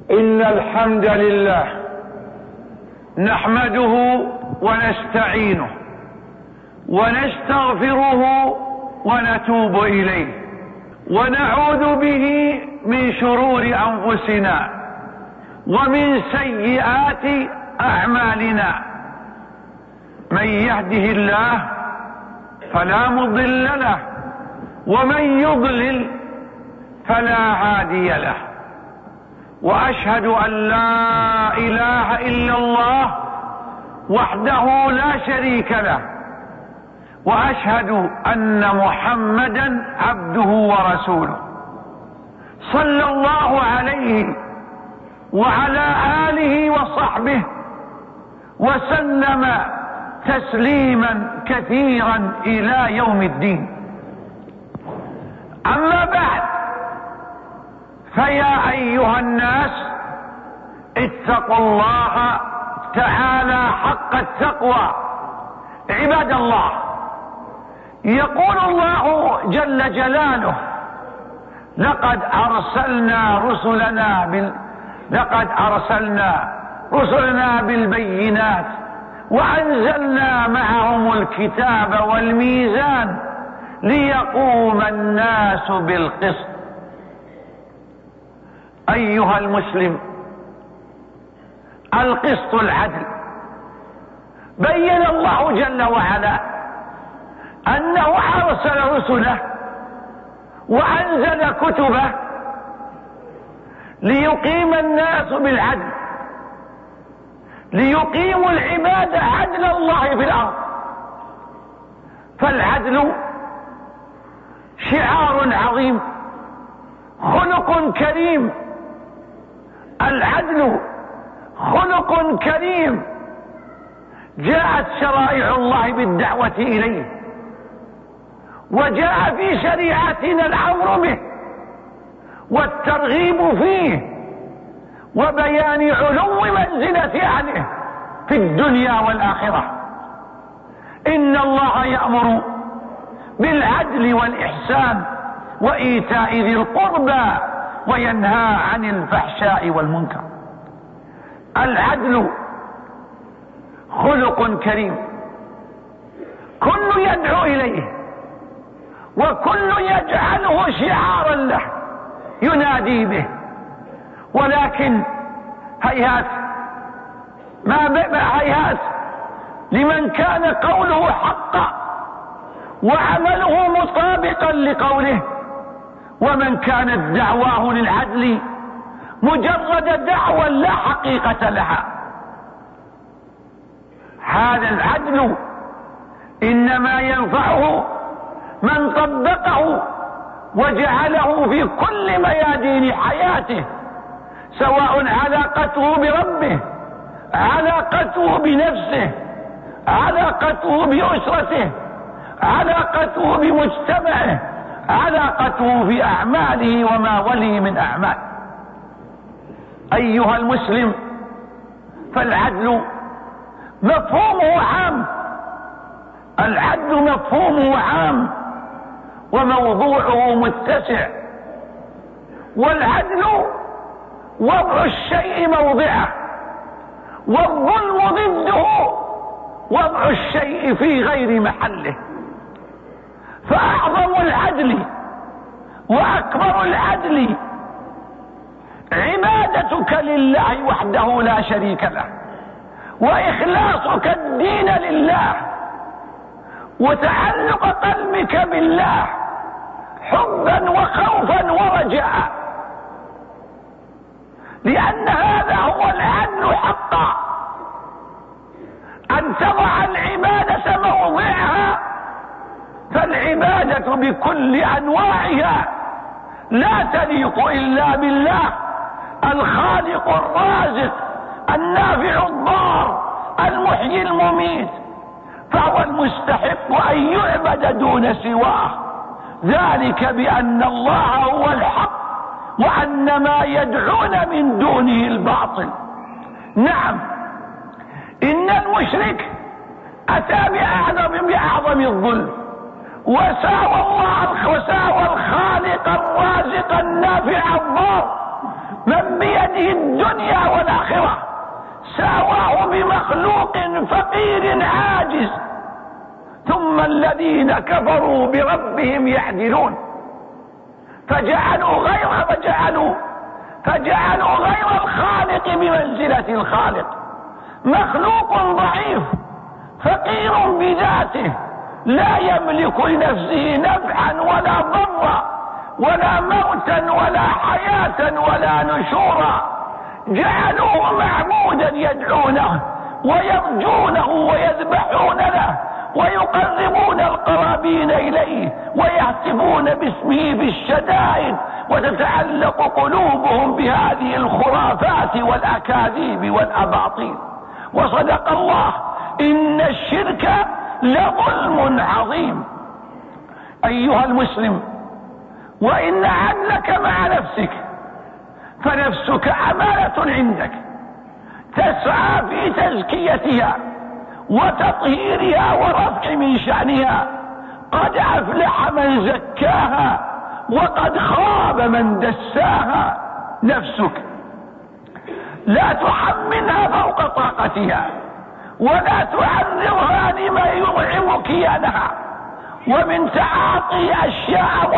إن الحمد لله نحمده ونستعينه ونستغفره ونتوب إليه ونعوذ به من شرور أنفسنا ومن سيئات أعمالنا. من يهده الله فلا مضل له ومن يضلل فلا هادي له، وأشهد أن لا إله إلا الله وحده لا شريك له، وأشهد أن محمدا عبده ورسوله صلى الله عليه وعلى آله وصحبه وسلم تسليما كثيرا إلى يوم الدين. أما بعد، فيا أيها الناس اتقوا الله تعالى حق التقوى. عباد الله، يقول الله جل جلاله: لقد أرسلنا رسلنا بالبينات وأنزلنا معهم الكتاب والميزان ليقوم الناس بالقسط. أيها المسلم، القسط العدل. بين الله جل وعلا أنه أرسل رسله وأنزل كتبه ليقيم الناس بالعدل، ليقيموا العباد عدل الله في الأرض. فالعدل شعار عظيم، خلق كريم. العدل خلق كريم، جاءت شرائع الله بالدعوة إليه، وجاء في شريعتنا الأمر به والترغيب فيه وبيان علو منزلة أهله في الدنيا والآخرة. إن الله يأمر بالعدل والإحسان وإيتاء ذي القربى وينهى عن الفحشاء والمنكر. العدل خلق كريم، كل يدعو إليه وكل يجعله شعارا له ينادي به، ولكن هيهات هيهات لمن كان قوله حقا وعمله مطابقا لقوله، ومن كانت دعواه للعدل مجرد دعوى لا حقيقة لها. هذا العدل إنما ينفعه من طبقه وجعله في كل ميادين حياته، سواء علاقته بربه، علاقته بنفسه، علاقته بأسرته، علاقته بمجتمعه، علاقته في أعماله وما ولي من أعمال. أيها المسلم، فالعدل مفهومه عام، العدل مفهومه عام وموضوعه متسع. والعدل وضع الشيء موضعه، والظلم ضده وضع الشيء في غير محله. فأعظم العدل وأكبر العدل عبادتك لله وحده لا شريك له، وإخلاصك الدين لله، وتعلق قلبك بالله حبا وخوفا ورجاء، لأن هذا هو العدل حقا، أن تضع العبادة موضعها. فالعبادة بكل أنواعها لا تليق إلا بالله الخالق الرازق النافع الضار المحيي المميت، فهو المستحق أن يعبد دون سواه، ذلك بأن الله هو الحق وأن ما يدعون من دونه الباطل. نعم، إن المشرك أتى بأعظم الظلم، وساوى الخالق الرازق النافع الضار من بيده الدنيا والآخرة ساواه بمخلوق فقير عاجز. ثم الذين كفروا بربهم يعدلون فجعلوا غير الخالق بمنزلة الخالق. مخلوق ضعيف فقير بذاته لا يملك لنفسه نفعا ولا ضرا ولا موتا ولا حياة ولا نشورا، جعلوه معبودا يدعونه ويرجونه ويذبحون له ويقربون القرابين إليه ويهتفون باسمه بالشدائد، وتتعلق قلوبهم بهذه الخرافات والأكاذيب والأباطيل. وصدق الله، إن الشرك لظلم عظيم. أيها المسلم، وإن عدلك مع نفسك، فنفسك أمانة عندك تسعى في تزكيتها وتطهيرها ورفع من شأنها. قد أفلح من زكاها وقد خاب من دساها. نفسك لا تحملها فوق طاقتها ولا تعرضها لما يرعب كيانها، ومن تعاطي أشياء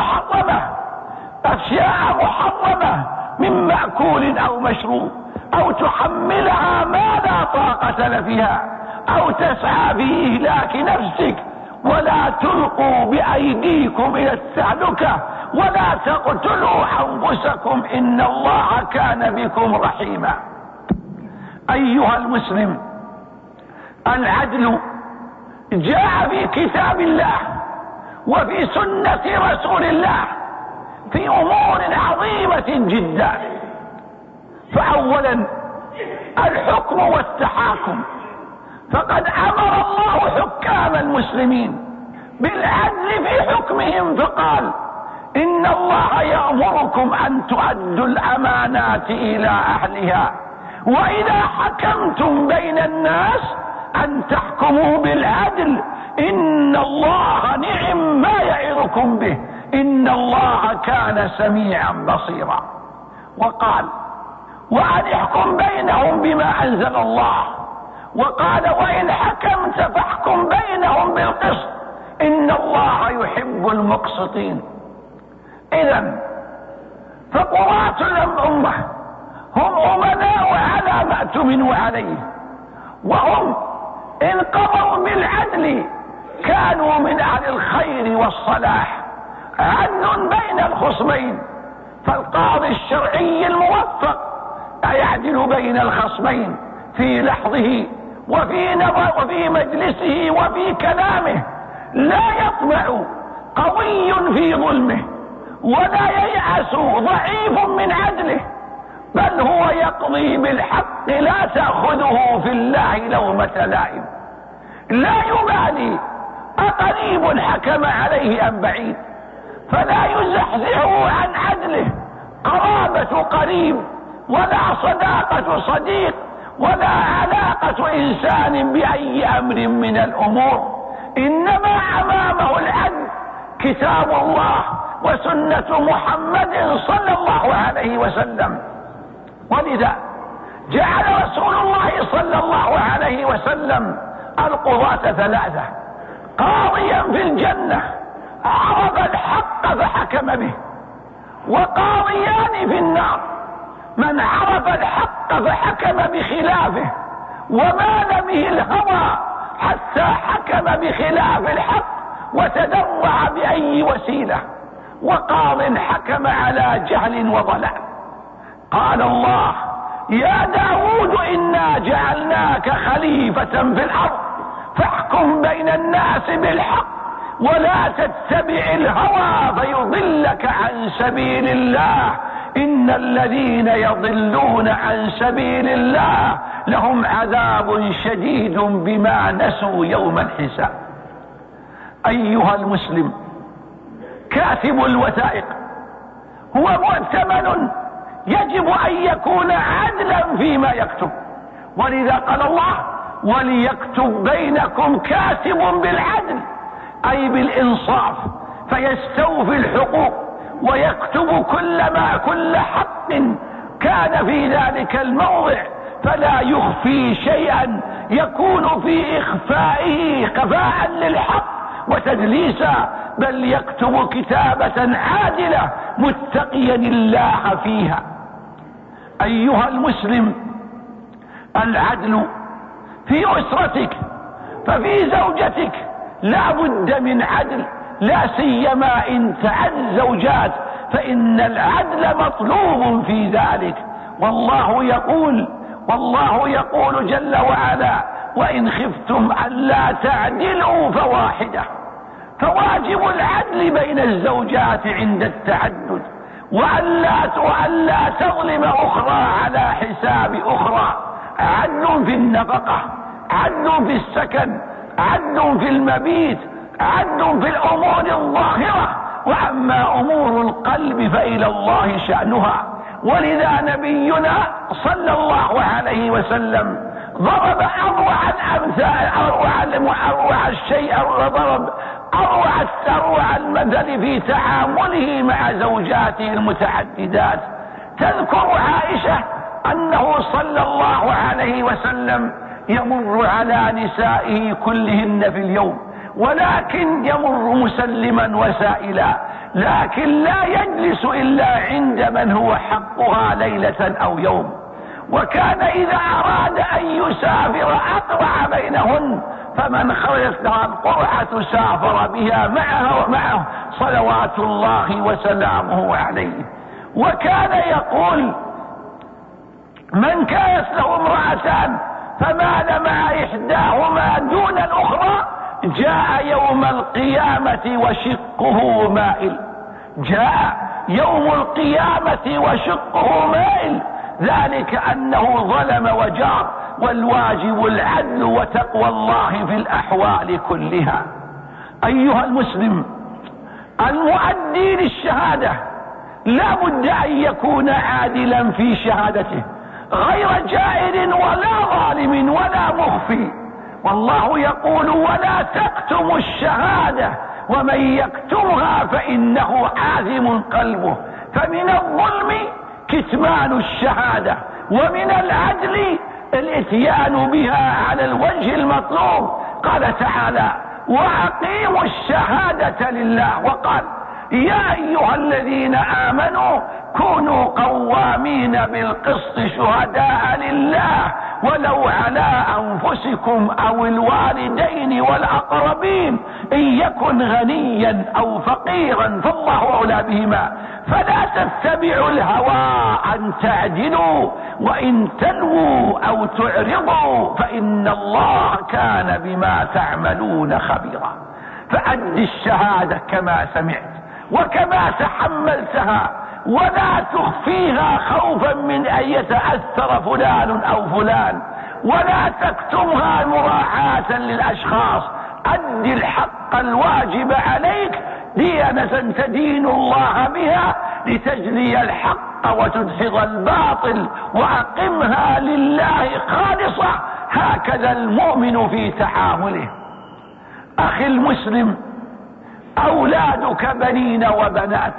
محرمة من مأكول أو مشروب، أو تحملها ما لا طاقة فيها، أو تسعى في إهلاك نفسك. ولا تلقوا بأيديكم إلى التهلكة ولا تقتلوا أنفسكم إن الله كان بكم رحيما. أيها المسلم، العدل جاء في كتاب الله وفي سنة رسول الله في أمور عظيمة جدا. فأولا الحكم والتحاكم، فقد أمر الله حكام المسلمين بالعدل في حكمهم، فقال: إن الله يأمركم أن تؤدوا الأمانات إلى أهلها وإذا حكمتم بين الناس أن تحكموا بالعدل إن الله نعم ما يعظكم به إن الله كان سميعا بصيرا. وقال: وأن احكم بينهم بما أنزل الله. وقال: وإن حكمت فاحكم بينهم بالقسط إن الله يحب المقسطين. إذن فقضاة الأمة هم أمناء على ما اؤتمنوا عليه، وهم إن قضوا بالعدل كانوا من أهل الخير والصلاح. عدل بين الخصمين، فالقاضي الشرعي الموفق يعدل بين الخصمين في لحظه وفي مجلسه وفي كلامه، لا يطمع قوي في ظلمه ولا ييأس ضعيف من عدله، بل هو يقضي بالحق لا تأخذه في الله لومة لائم، لا يبالي أقريب حكم عليه أم بعيد، فلا يزحزحه عن عدله قرابة قريب ولا صداقة صديق ولا علاقة إنسان بأي أمر من الأمور، إنما أمامه العدل كتاب الله وسنة محمد صلى الله عليه وسلم. ولذا جعل رسول الله صلى الله عليه وسلم القضاة ثلاثة: قاضيا في الجنة عرف الحق فحكم به، وقاضيان في النار من عرف الحق فحكم بخلافه ومال به الهوى حتى حكم بخلاف الحق وتدرع بأي وسيلة، وقاض حكم على جهل وضلال. قال الله: يا داود إنا جعلناك خليفة في الأرض فاحكم بين الناس بالحق ولا تتبع الهوى فيضلك عن سبيل الله إن الذين يضلون عن سبيل الله لهم عذاب شديد بما نسوا يوم الحساب. أيها المسلم، كاتب الوثائق هو مؤتمن يجب أن يكون عدلا فيما يكتب، ولذا قال الله: وليكتب بينكم كاتب بالعدل، أي بالإنصاف، فيستوفي الحقوق ويكتب كل حق كان في ذلك الموضع فلا يخفي شيئا يكون في إخفائه خفاء للحق وتدليسا، بل يكتب كتابة عادلة متقيا الله فيها. أيها المسلم، العدل في أسرتك، ففي زوجتك لا بد من عدل، لا سيما إن تعد زوجات، فإن العدل مطلوب في ذلك. والله يقول جل وعلا: وإن خفتم ألا تعدلوا فواحدة. فواجب العدل بين الزوجات عند التعدد، وألا تظلم أخرى على حساب أخرى. عدل في النفقة، عدل في السكن، عدل في المبيت، عدل في الأمور الظاهرة، وأما أمور القلب فإلى الله شأنها. ولذا نبينا صلى الله عليه وسلم ضرب أروع المثل في تعامله مع زوجاته المتعددات. تذكر عائشة أنه صلى الله عليه وسلم يمر على نسائه كلهن في اليوم، ولكن يمر مسلما وسائلا، لكن لا يجلس إلا عند من هو حقها ليلة أو يوم. وكان إذا أراد أن يسافر أقرع بينهن، فمن خرجت لها القرعة سافر بها معه صلوات الله وسلامه عليه. وكان يقول: من كانت له امرأتان فمال مع إحداهما دون الأخرى جاء يوم القيامة وشقه مائل. جاء يوم القيامة وشقه مائل، ذلك أنه ظلم وجار. والواجب العدل وتقوى الله في الأحوال كلها. أيها المسلم، المؤدي للشهادة لا بد أن يكون عادلا في شهادته، غير جائر ولا ظالم ولا مخفي. والله يقول: ولا تكتموا الشهادة ومن يكتمها فإنه آثم قلبه. فمن الظلم كتمان الشهادة، ومن العدل الاتيان بها على الوجه المطلوب. قال تعالى: وأقيموا الشهادة لله. وقال: يا أيها الذين آمنوا كونوا قوامين بالقسط شهداء لله ولو على أنفسكم أو الوالدين والأقربين إن يكن غنيا أو فقيرا فالله أولى بهما فلا تتبعوا الهوى أن تعدلوا وإن تلووا أو تعرضوا فإن الله كان بما تعملون خبيرا. فأد الشهادة كما سمعت وكما تحملتها، ولا تخفيها خوفا من أن يتأثر فلان أو فلان، ولا تكتمها مراعاة للأشخاص. أد الحق الواجب عليك ديانة تدين الله بها لتجلي الحق وتدحض الباطل، وأقمها لله خالصة. هكذا المؤمن في تعامله. أخي المسلم، أولادك بنين وبنات،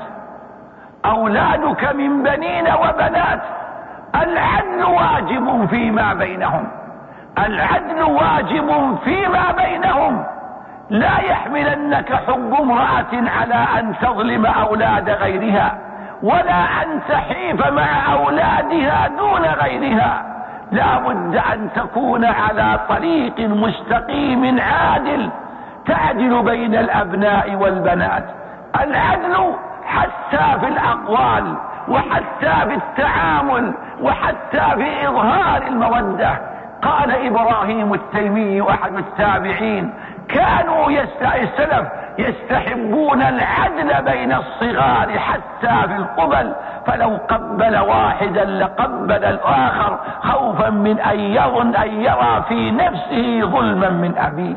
أولادك من بنين وبنات، العدل واجب فيما بينهم، العدل واجب فيما بينهم. لا يحملنك حب امرأة على أن تظلم أولاد غيرها، ولا أن تحيف مع أولادها دون غيرها. لا بد أن تكون على طريق مستقيم عادل، تعدل بين الأبناء والبنات. العدل حتى في الأقوال، وحتى في التعامل، وحتى في إظهار المودة. قال إبراهيم التيمي أحد التابعين: كانوا السلف يستحبون العدل بين الصغار حتى في القبل، فلو قبل واحدا لقبل الآخر خوفا من أن يرى في نفسه ظلما من أبيه.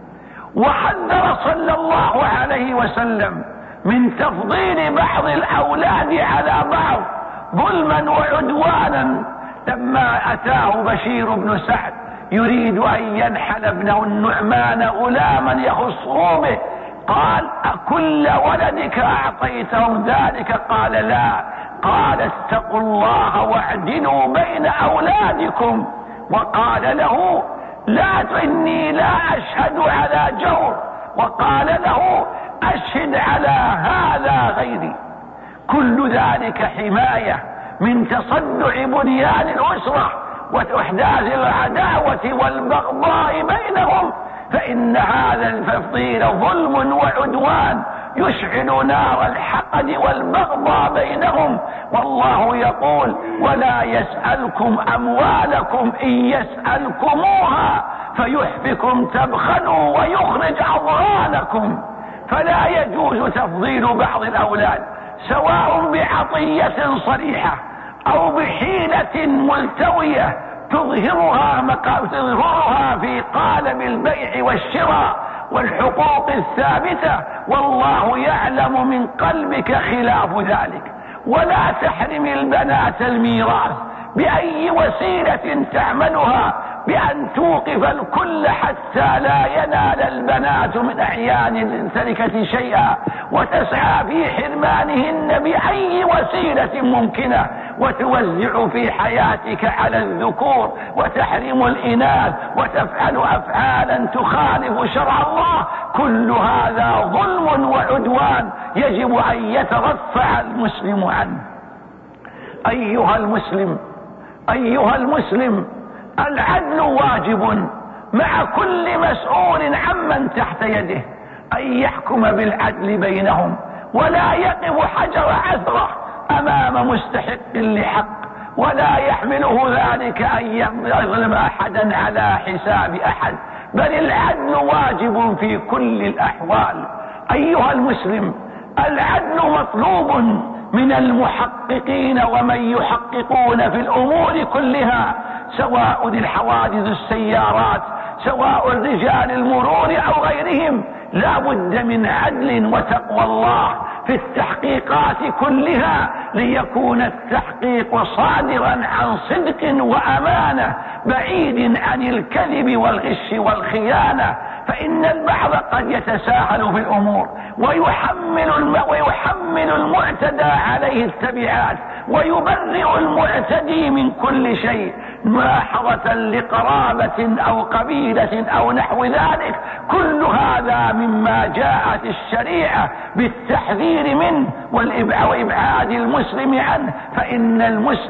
وحذر صلى الله عليه وسلم من تفضيل بعض الأولاد على بعض ظلما وعدوانا. لما أتاه بشير بن سعد يريد أن ينحل ابنه النعمان غلاما يخصه به، قال: أكل ولدك أعطيتهم ذلك؟ قال: لا، قال اتقوا الله واعدلوا بين أولادكم، وقال له إني لا أشهد على جور، وقال له أشهد على هذا غيري. كل ذلك حماية من تصدع بنيان الأسرة وإحداث العداوة والبغضاء بينهم، فإن هذا التفضيل ظلم وعدوان يشعل نار الحقد والبغضاء بينهم. والله يقول ولا يسألكم أموالكم إن يسألكموها فيحفكم تبخلوا ويخرج أضغانكم. فلا يجوز تفضيل بعض الأولاد سواء بعطية صريحة أو بحيلة ملتوية تظهرها في قالب البيع والشراء والحقوق الثابتة، والله يعلم من قلبك خلاف ذلك. ولا تحرم البنات الميراث بأي وسيلة تعملها بأن توقف الكل حتى لا ينال البنات من أعيان التركة شيئا، وتسعى في حرمانهن بأي وسيلة ممكنة، وتوزع في حياتك على الذكور وتحرم الإناث وتفعل أفعالا تخالف شرع الله. كل هذا ظلم وعدوان يجب أن يترفع المسلم عنه. أيها المسلم العدل واجب مع كل مسؤول عمن تحت يده، أن يحكم بالعدل بينهم ولا يقف حجر عثرة أمام مستحق لحق، ولا يحمله ذلك أن يظلم أحدا على حساب أحد، بل العدل واجب في كل الأحوال. أيها المسلم العدل مطلوب من المحققين ومن يحققون في الأمور كلها، سواء الحوادث السيارات سواء رجال المرور أو غيرهم. لا بد من عدل وتقوى الله في التحقيقات كلها، ليكون التحقيق صادرا عن صدق وأمانة بعيد عن الكذب والغش والخيانة. فإن البعض قد يتساهل في الأمور ويحمل المعتدى عليه التبعات ويبرئ المعتدي من كل شيء ملاحظة لقرابة أو قبيلة أو نحو ذلك. كل هذا مما جاءت الشريعة بالتحذير منه وإبعاد المسلم عنه. فإن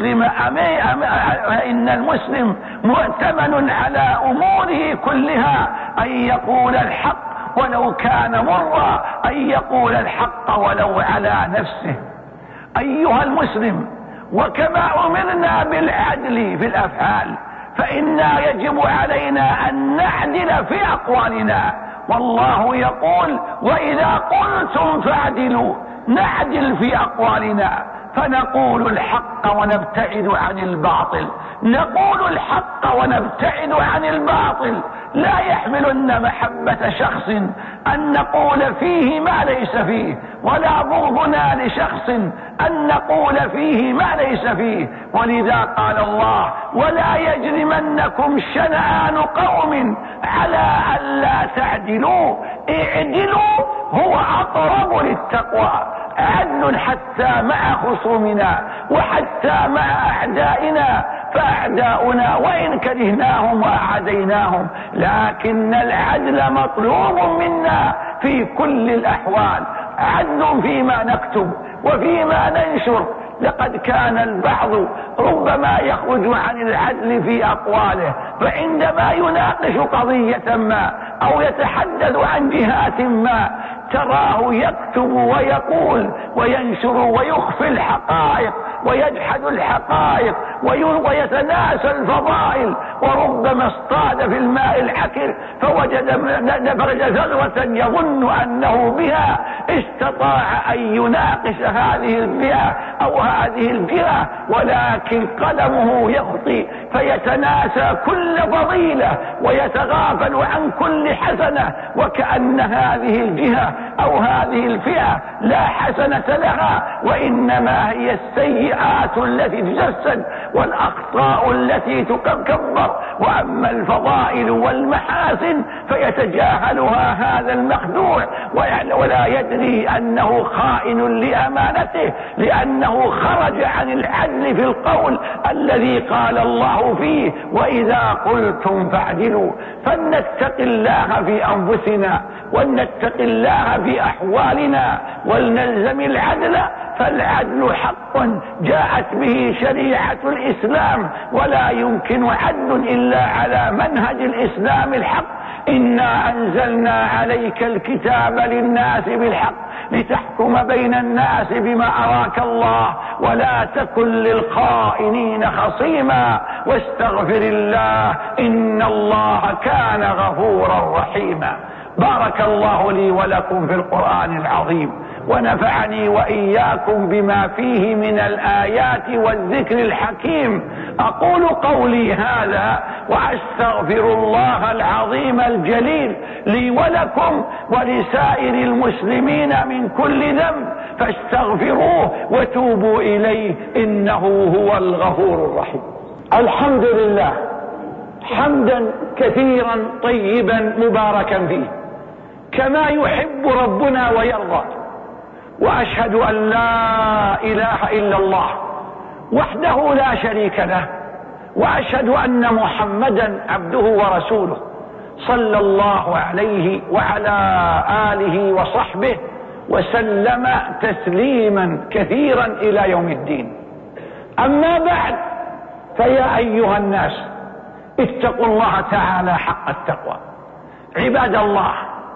المسلم مؤتمن على أموره كلها أن يقول الحق ولو كان مرا، أن يقول الحق ولو على نفسه. أيها المسلم وكما أمرنا بالعدل في الأفعال فإنا يجب علينا أن نعدل في أقوالنا، والله يقول وإذا قلتم فاعدلوا. نعدل في أقوالنا فنقول الحق ونبتعد عن الباطل، نقول الحق ونبتعد عن الباطل. لا يحملن محبة شخص أن نقول فيه ما ليس فيه، ولا بغضنا لشخص أن نقول فيه ما ليس فيه. ولذا قال الله ولا يجرمنكم شنآن قوم على ألا تعدلوا اعدلوا هو أقرب للتقوى. عدل حتى مع خصومنا وحتى مع أعدائنا، فأعداؤنا وإن كرهناهم وأعاديناهم، لكن العدل مطلوب منا في كل الأحوال. عدل فيما نكتب وفيما ننشر. لقد كان البعض ربما يخرج عن العدل في أقواله، فعندما يناقش قضية ما أو يتحدث عن جهات ما تراه يكتب ويقول وينشر ويخفي الحقائق ويجحد الحقائق ويتناسى الفضائل، وربما اصطاد في الماء العكر فوجد ثروة يظن أنه بها استطاع أن يناقش هذه الفئة أو هذه الجهة، ولكن قلمه يخطي فيتناسى كل فضيلة ويتغافل عن كل حسنة، وكأن هذه الجهة أو هذه الفئة لا حسنة لها، وإنما هي السيئات التي تجسد والأخطاء التي تكبر، وأما الفضائل والمحاسن فيتجاهلها هذا المخدوع ولا يدري أنه خائن لأمانته، لأنه خرج عن العدل في القول الذي قال الله فيه: وإذا قلتم فاعدلوا. فلنتق الله في أنفسنا ولنتق الله في أحوالنا ولنلزم العدل، فالعدل حق جاءت به شريعة الإسلام، ولا يمكن عدل إلا على منهج الإسلام الحق. إنا أنزلنا عليك الكتاب للناس بالحق لتحكم بين الناس بما أراك الله ولا تكن للخائنين خصيما واستغفر الله إن الله كان غفورا رحيما. بارك الله لي ولكم في القرآن العظيم، ونفعني وإياكم بما فيه من الآيات والذكر الحكيم. أقول قولي هذا وأستغفر الله العظيم الجليل لي ولكم ولسائر المسلمين من كل ذنب، فاستغفروه وتوبوا إليه إنه هو الغفور الرحيم. الحمد لله حمدا كثيرا طيبا مباركا فيه كما يحب ربنا ويرضى، وأشهد أن لا إله إلا الله وحده لا شريك له، وأشهد أن محمدا عبده ورسوله صلى الله عليه وعلى آله وصحبه وسلم تسليما كثيرا إلى يوم الدين. أما بعد، فيا أيها الناس اتقوا الله تعالى حق التقوى. عباد الله،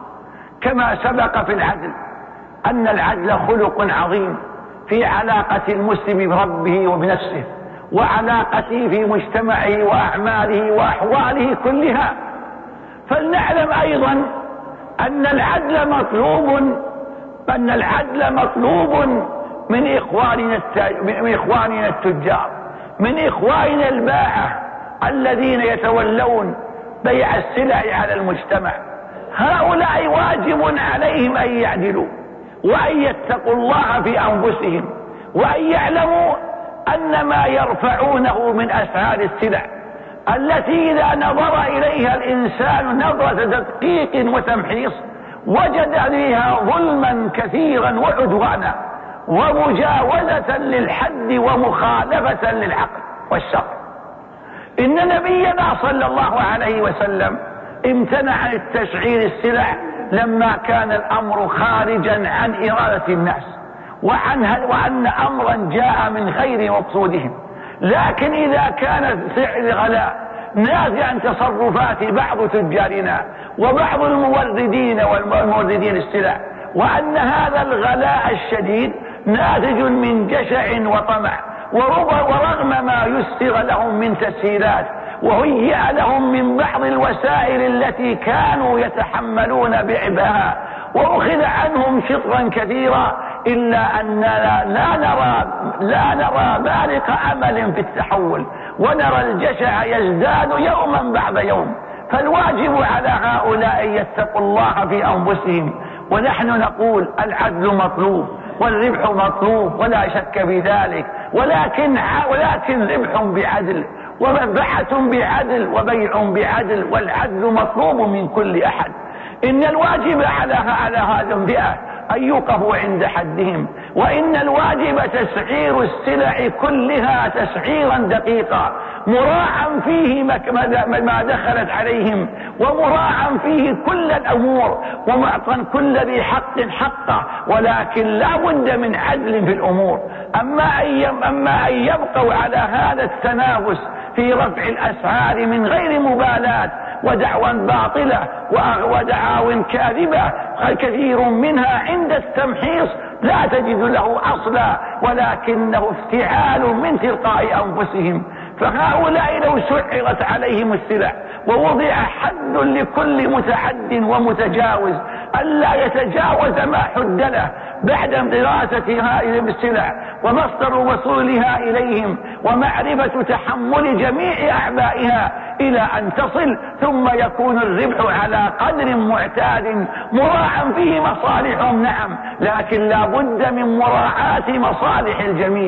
كما سبق في العدل أن العدل خلق عظيم في علاقة المسلم بربه وبنفسه، وعلاقته في مجتمعه وأعماله وأحواله كلها، فلنعلم أيضا أن العدل مطلوب من إخواننا التجار، من إخواننا الباعة الذين يتولون بيع السلع على المجتمع. هؤلاء واجب عليهم أن يعدلوا وأن يتقوا الله في أنفسهم، وأن يعلموا أن ما يرفعونه من أسعار السلع التي إذا نظر إليها الإنسان نظرة تدقيق وتمحيص وجد فيها ظلما كثيرا وعدوانا ومجاوزة للحد ومخالفة للعقل والشرع. إن نبينا صلى الله عليه وسلم امتنع عن التسعير السلع لما كان الأمر خارجا عن إرادة الناس، وأن أمرا جاء من غير مقصودهم. لكن إذا كان سعر الغلاء ناتج عن تصرفات بعض تجارنا وبعض الموردين والموردين السلع، وأن هذا الغلاء الشديد ناتج من جشع وطمع، ورغم ما يسر لهم من تسهيلات وهيئ لهم من بعض الوسائل التي كانوا يتحملون بعبها وأخذ عنهم شطرا كثيرا، إلا أننا لا نرى بالغ أمل في التحول، ونرى الجشع يزداد يوما بعد يوم. فالواجب على هؤلاء أن يتقوا الله في أنفسهم. ونحن نقول العدل مطلوب والربح مطلوب ولا شك في ذلك، ولكن ربح بعدل ومبيعة بعدل وبيع بعدل، والعدل مطلوب من كل أحد. إن الواجب على هذه الفئة أن يوقفوا عند حدهم، وإن الواجب تسعير السلع كلها تسعيرا دقيقا مراعا فيه ما دخلت عليهم، ومراعا فيه كل الأمور، ومعطا كل ذي حق حقه، ولكن لا بد من عدل في الأمور. أما أن يبقوا على هذا التنافس في رفع الأسعار من غير مبالاة ودعوى باطلة ودعاوى كاذبة كثير منها عند التمحيص لا تجد له أصلا، ولكنه افتعال من تلقاء أنفسهم. فهؤلاء لو سعرت عليهم السلع ووضع حد لكل متعد ومتجاوز ألا يتجاوز ما حد له بعد دراسة هذه السلع ومصدر وصولها إليهم ومعرفة تحمل جميع أعبائها إلى أن تصل، ثم يكون الربح على قدر معتاد مراعا فيه مصالحهم، نعم، لكن لا بد من مراعاة مصالح الجميع.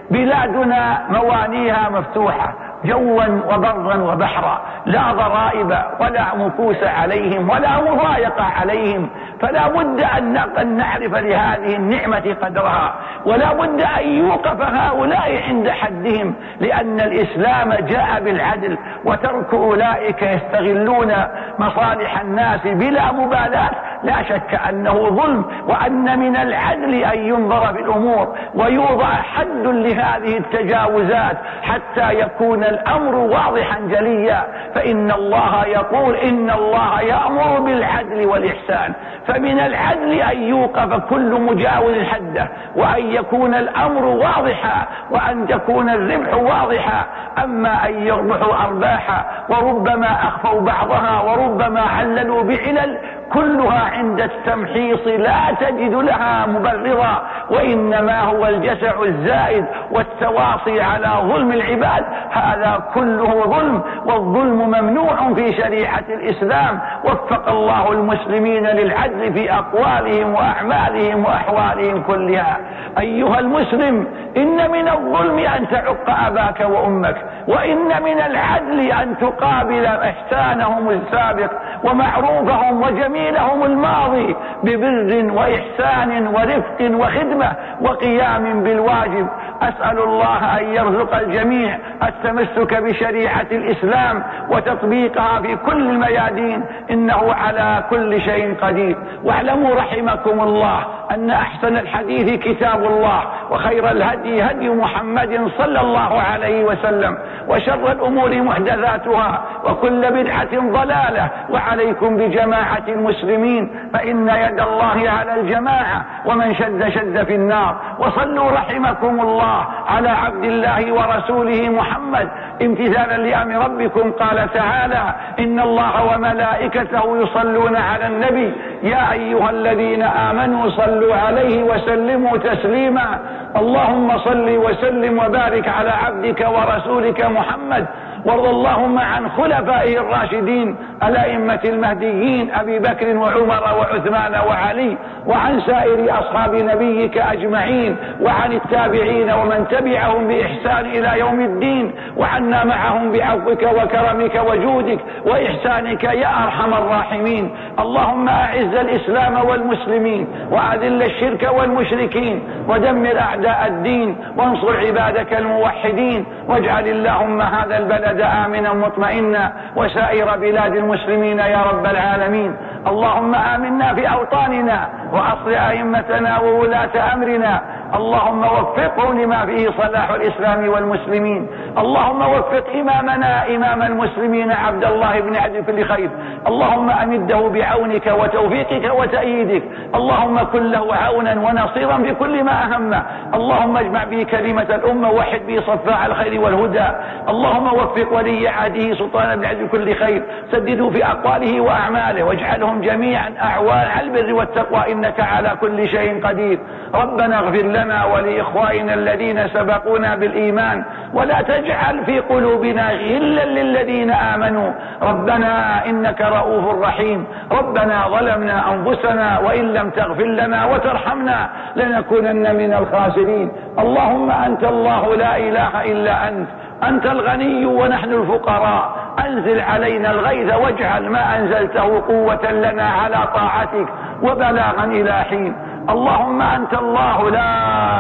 بلادنا موانيها مفتوحة جوا وبرا وبحرا، لا ضرائب ولا مكوس عليهم ولا مضايقة عليهم، فلا بد أن نعرف لهذه النعمة قدرها، ولا بد أن يوقف هؤلاء عند حدهم، لأن الإسلام جاء بالعدل، وترك أولئك يستغلون مصالح الناس بلا مبالاة لا شك أنه ظلم، وأن من العدل أن ينظر في الأمور ويوضع حد لهذه التجاوزات حتى يكون الأمر واضحا جليا. فإن الله يقول إن الله يأمر بالعدل والإحسان، فمن العدل أن يوقف كل مجاوز حده، وأن يكون الأمر واضحا، وأن تكون الربح واضحا. أما أن يربحوا أرباحا وربما أخفوا بعضها وربما عللوا بعلل، كلها عند التمحيص لا تجد لها مبررا، وإنما هو الجشع الزائد والتواصي على ظلم العباد، هذا كله ظلم، والظلم ممنوع في شريعة الإسلام. وفق الله المسلمين للعدل في أقوالهم وأعمالهم وأحوالهم كلها. أيها المسلم، إن من الظلم أن تعق أباك وأمك، وإن من العدل أن تقابل إحسانهم السابق ومعروفهم وجميلهم الماضي ببر وإحسان ورفق وخدمة وقيام بالواجب. أسأل الله أن يرزق الجميع التمسك بشريعة الإسلام وتطبيقها في كل الميادين، إنه على كل شيء قدير. واعلموا رحمكم الله أن أحسن الحديث كتاب الله، وخير الهدي هدي محمد صلى الله عليه وسلم، وشر الأمور محدثاتها، وكل بدعة ضلالة. وعليكم بجماعة المسلمين، فإن يد الله على الجماعة، ومن شد شد في النار. وصلوا رحمكم الله على عبد الله ورسوله محمد امتثالا لأمر ربكم. قال تعالى: إن الله وملائكته يصلون على النبي يا أيها الذين آمنوا صلوا عليه وسلموا تسليما. اللهم صل وسلم وبارك على عبدك ورسولك محمد، وارض اللهم عن خلفائه الراشدين الأئمة المهديين أبي بكر وعمر وعثمان وعلي، وعن سائر أصحاب نبيك أجمعين، وعن التابعين ومن تبعهم بإحسان إلى يوم الدين، وعنا معهم بعفوك وكرمك وجودك وإحسانك يا أرحم الراحمين. اللهم أعز الإسلام والمسلمين، وأذل الشرك والمشركين، ودمر أعداء الدين، وانصر عبادك الموحدين، واجعل اللهم هذا البلد آمنا مطمئنا، وسائر بلاد المسلمين يا رب العالمين. اللهم آمنا في أوطاننا، وأصلح أئمتنا وولاة أمرنا. اللهم وفقه لما فيه صلاح الإسلام والمسلمين. اللهم وفق إمامنا إمام المسلمين عبد الله بن عبد كل خير. اللهم أمده بعونك وتوفيقك وتأييدك. اللهم كن له عونا ونصيرا في كل ما أهمه. اللهم اجمع به كلمة الأمة، ووحد به صفاء الخير والهدى. اللهم وفق ولي عهده سلطان بن عبد كل خير، سدده في أقواله وأعماله، واجعلهم جميعا أعوان على البر والتقوى، إنك على كل شيء قدير. ربنا اغفر لنا ولإخواننا الذين سبقونا بالإيمان، ولا تجعل في قلوبنا غلا للذين آمنوا. ربنا إنك رؤوف رحيم. ربنا ظلمنا أنفسنا، وإن لم تغفر لنا وترحمنا لنكونن من الخاسرين. اللهم أنت الله لا إله إلا أنت الغني ونحن الفقراء. أنزل علينا الغيث، واجعل ما أنزلته قوة لنا على طاعتك وبلاغا إلى حين. اللهم أنت الله لا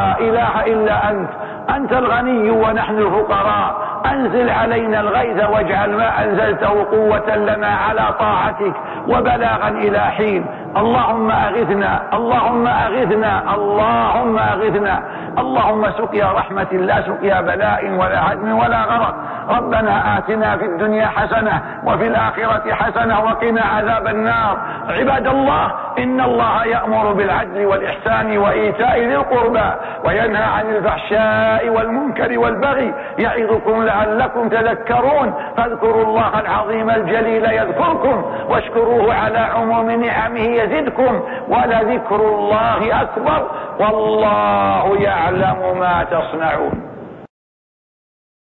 إله إلا أنت الغني ونحن الفقراء. أنزل علينا الغيث، واجعل ما أنزلته قوة لنا على طاعتك وبلاغا إلى حين. اللهم أغثنا، اللهم أغثنا، اللهم أغثنا. اللهم سقيا رحمة لا سقيا بلاء ولا هدم ولا غرق. ربنا آتنا في الدنيا حسنة وفي الآخرة حسنة وقنا عذاب النار. عباد الله، إن الله يأمر بالعدل والإحسان وإيتاء ذي القربى، وينهى عن الفحشاء والمنكر والبغي، يعظكم لعلكم تذكرون. فاذكروا الله العظيم الجليل يذكركم، واشكروه على عموم نعمه يزدكم، ولذكر الله أكبر، والله يعلم ما تصنعون.